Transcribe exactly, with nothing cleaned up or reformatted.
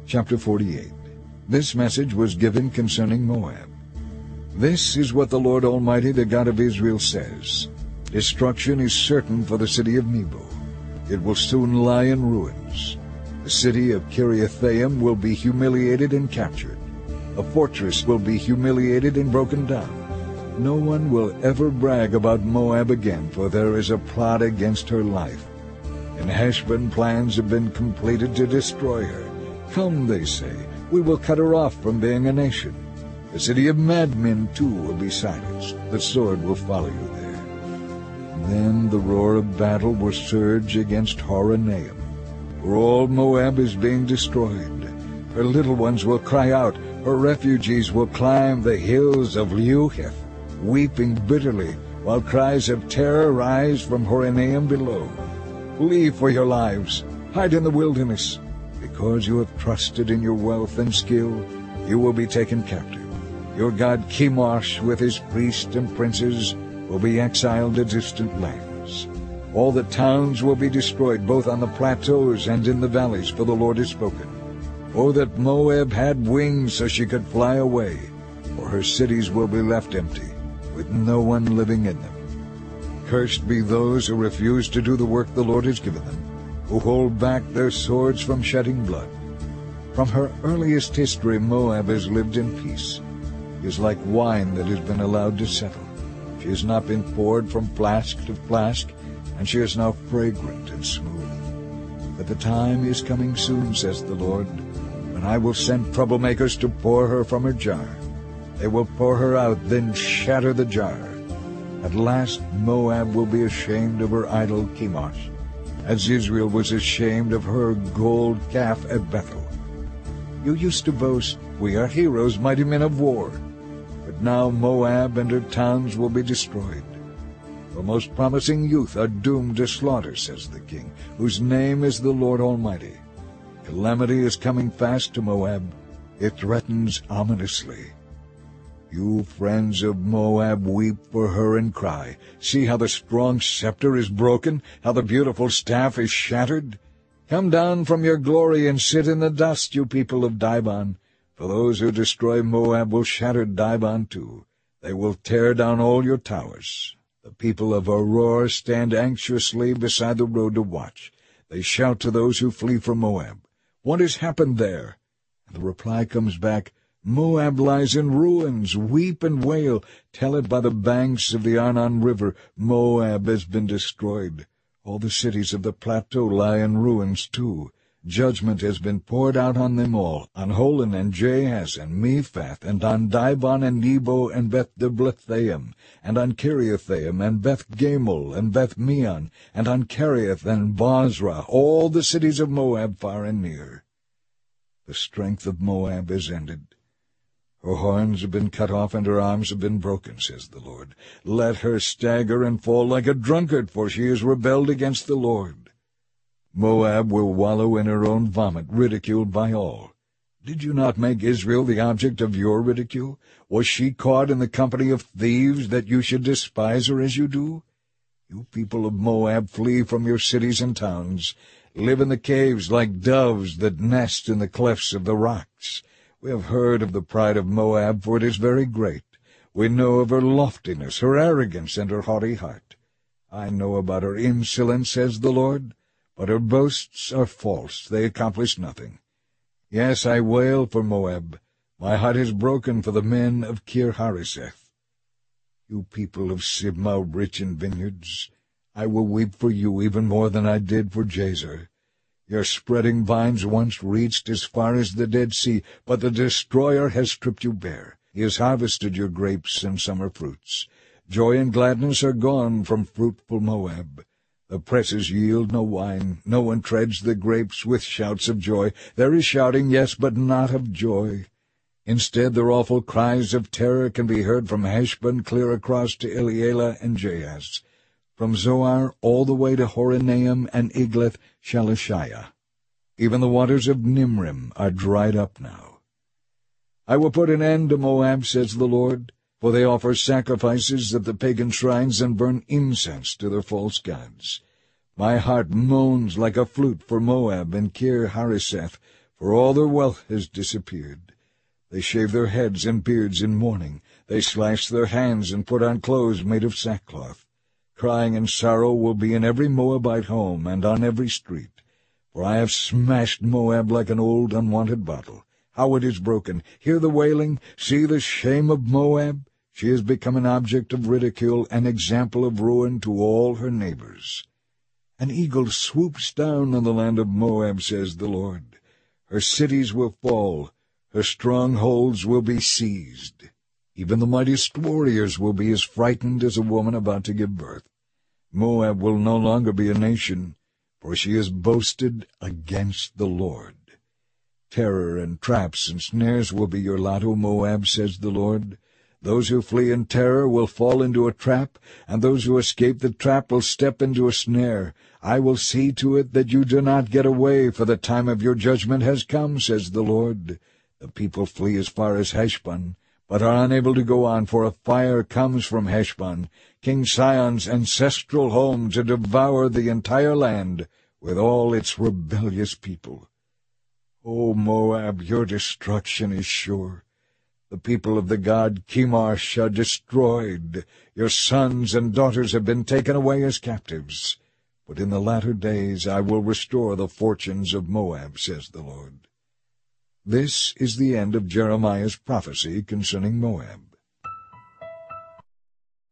Chapter forty-eight. This message was given concerning Moab. This is what the Lord Almighty, the God of Israel, says. Destruction is certain for the city of Nebo. It will soon lie in ruins. The city of Kiriathaim will be humiliated and captured. A fortress will be humiliated and broken down. No one will ever brag about Moab again, for there is a plot against her life. In Heshbon plans have been completed to destroy her. Come, they say, we will cut her off from being a nation. The city of madmen, too, will be silenced. The sword will follow you there. Then the roar of battle will surge against Horonaim, for all Moab is being destroyed. Her little ones will cry out. Her refugees will climb the hills of Leuhith, weeping bitterly, while cries of terror rise from Horonaim below. Flee for your lives. Hide in the wilderness. Because you have trusted in your wealth and skill, you will be taken captive. Your god Chemosh with his priests and princes will be exiled to distant lands. All the towns will be destroyed, both on the plateaus and in the valleys, for the Lord has spoken. Oh, that Moab had wings so she could fly away, for her cities will be left empty, with no one living in them. Cursed be those who refuse to do the work the Lord has given them, who hold back their swords from shedding blood. From her earliest history, Moab has lived in peace. She is like wine that has been allowed to settle. She has not been poured from flask to flask, and she is now fragrant and smooth. But the time is coming soon, says the Lord, when I will send troublemakers to pour her from her jar. They will pour her out, then shatter the jar. At last Moab will be ashamed of her idol Chemosh, as Israel was ashamed of her gold calf at Bethel. You used to boast, we are heroes, mighty men of war. But now Moab and her towns will be destroyed. The most promising youth are doomed to slaughter, says the King, whose name is the Lord Almighty. Calamity is coming fast to Moab. It threatens ominously. You friends of Moab weep for her and cry. See how the strong scepter is broken, how the beautiful staff is shattered. Come down from your glory and sit in the dust, you people of Dibon. For those who destroy Moab will shatter Dibon too. They will tear down all your towers. The people of Aurora stand anxiously beside the road to watch. They shout to those who flee from Moab, what has happened there? And the reply comes back, Moab lies in ruins. Weep and wail. Tell it by the banks of the Arnon River. Moab has been destroyed. All the cities of the plateau lie in ruins too. Judgment has been poured out on them all, on Holon and Jahaz and Mephath, and on Dibon and Nebo and Beth-Diblathaim, and on Kiriathaim and Beth-Gamul and Beth-Meon, and on Kiriath and Bozrah, all the cities of Moab far and near. The strength of Moab is ended. Her horns have been cut off, and her arms have been broken, says the Lord. Let her stagger and fall like a drunkard, for she has rebelled against the Lord. Moab will wallow in her own vomit, ridiculed by all. Did you not make Israel the object of your ridicule? Was she caught in the company of thieves, that you should despise her as you do? You people of Moab, flee from your cities and towns. Live in the caves like doves that nest in the clefts of the rocks. We have heard of the pride of Moab, for it is very great. We know of her loftiness, her arrogance, and her haughty heart. I know about her insolence, says the Lord, but her boasts are false. They accomplish nothing. Yes, I wail for Moab. My heart is broken for the men of Kir-Hareseth. You people of Sibmah, rich in vineyards, I will weep for you even more than I did for Jazer. Your spreading vines once reached as far as the Dead Sea, but the destroyer has stripped you bare. He has harvested your grapes and summer fruits. Joy and gladness are gone from fruitful Moab. The presses yield no wine. No one treads the grapes with shouts of joy. There is shouting, yes, but not of joy. Instead, their awful cries of terror can be heard from Heshbon clear across to Elealeh and Jahaz, from Zoar all the way to Horonaim and Eglath-Shalishah. Even the waters of Nimrim are dried up now. I will put an end to Moab, says the Lord, for they offer sacrifices at the pagan shrines and burn incense to their false gods. My heart moans like a flute for Moab and Kir-Hareseth, for all their wealth has disappeared. They shave their heads and beards in mourning. They slash their hands and put on clothes made of sackcloth. Crying and sorrow will be in every Moabite home and on every street. For I have smashed Moab like an old unwanted bottle. How it is broken! Hear the wailing! See the shame of Moab! She has become an object of ridicule, an example of ruin to all her neighbors. An eagle swoops down on the land of Moab, says the Lord. Her cities will fall, her strongholds will be seized. Even the mightiest warriors will be as frightened as a woman about to give birth. Moab will no longer be a nation, for she has boasted against the Lord. Terror and traps and snares will be your lot, O Moab, says the Lord. Those who flee in terror will fall into a trap, and those who escape the trap will step into a snare. I will see to it that you do not get away, for the time of your judgment has come, says the Lord. The people flee as far as Heshbon, but are unable to go on, for a fire comes from Heshbon, King Sihon's ancestral home, to devour the entire land with all its rebellious people. O Moab, your destruction is sure. The people of the god Chemosh are destroyed. Your sons and daughters have been taken away as captives. But in the latter days I will restore the fortunes of Moab, says the Lord. This is the end of Jeremiah's prophecy concerning Moab.